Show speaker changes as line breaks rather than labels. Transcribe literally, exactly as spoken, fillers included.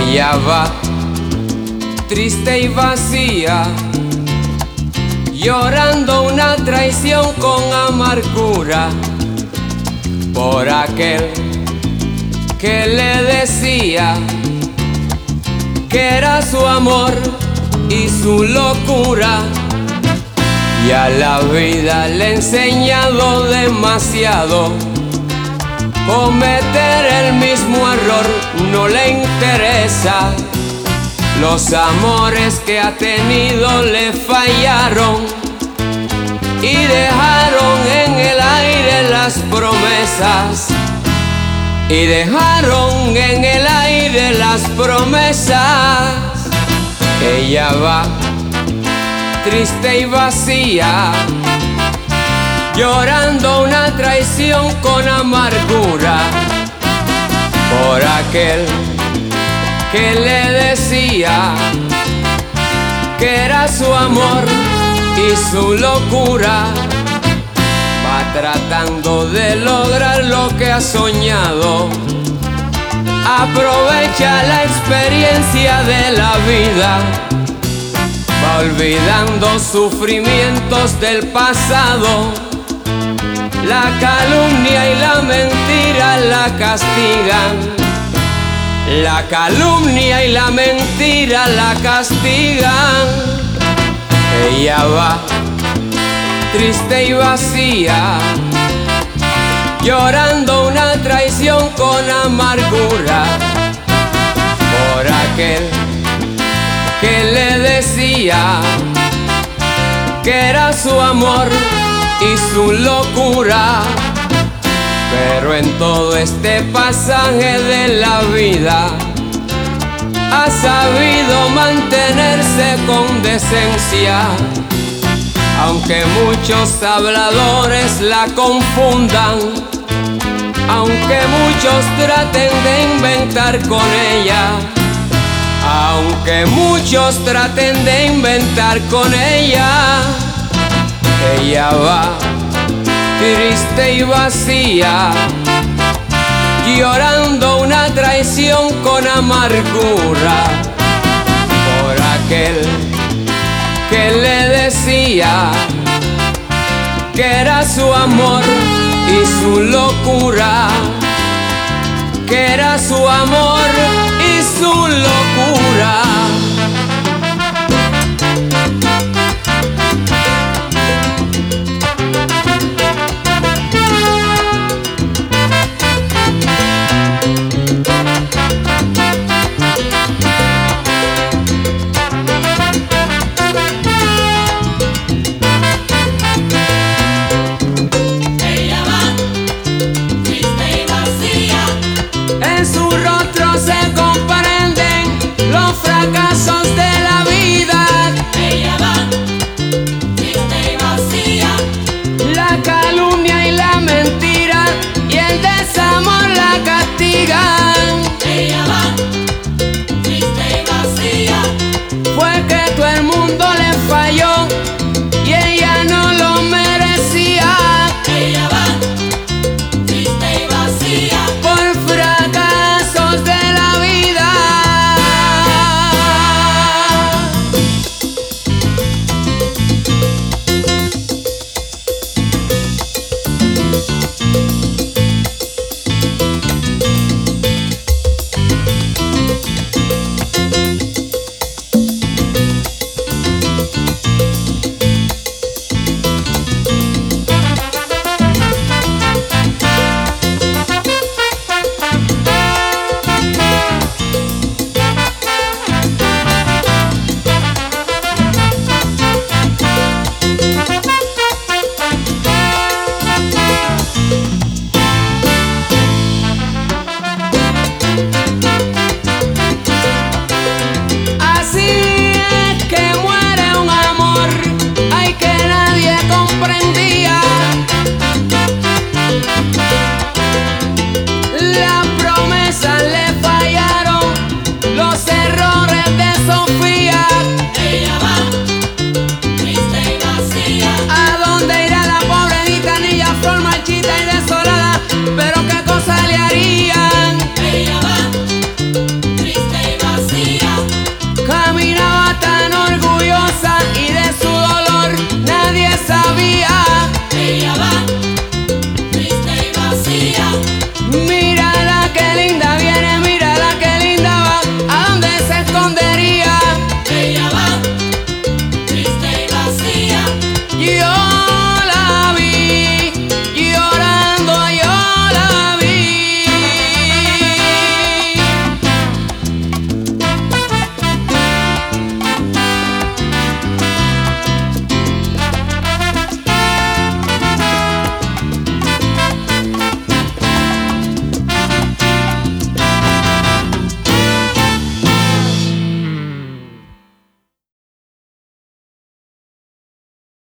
Ella va triste y vacía, llorando una traición con amargura por aquel que le decía que era su amor y su locura. Y a la vida le he enseñado demasiado. Cometer el mismo error no le interesa. Los amores que ha tenido le fallaron y dejaron en el aire las promesas. Y dejaron en el aire las promesas. Ella va triste y vacía, llorando una traición con amargura por aquel que le decía que era su amor y su locura. Va tratando de lograr lo que ha soñado. Aprovecha la experiencia de la vida. Va olvidando sufrimientos del pasado. La calumnia y la mentira la castigan. La calumnia y la mentira la castigan. Ella va triste y vacía, llorando una traición con amargura por aquel que le decía que era su amor y su locura. Pero en todo este pasaje de la vida ha sabido mantenerse con decencia. Aunque muchos habladores la confundan, aunque muchos traten de inventar con ella, aunque muchos traten de inventar con ella, ella va triste y vacía, llorando una traición con amargura por aquel que le decía que era su amor y su locura, que era su amor y su locura. En su rostro se comprenden los fracasos de la vida.
Ella va triste y vacía,
La calumnia y la mentira y el desamor la castigan.
ella va triste y vacía,
Fue que todo el mundo le falló y ella no lo merecía.
ella va triste y vacía,
Por fracasos de la vida.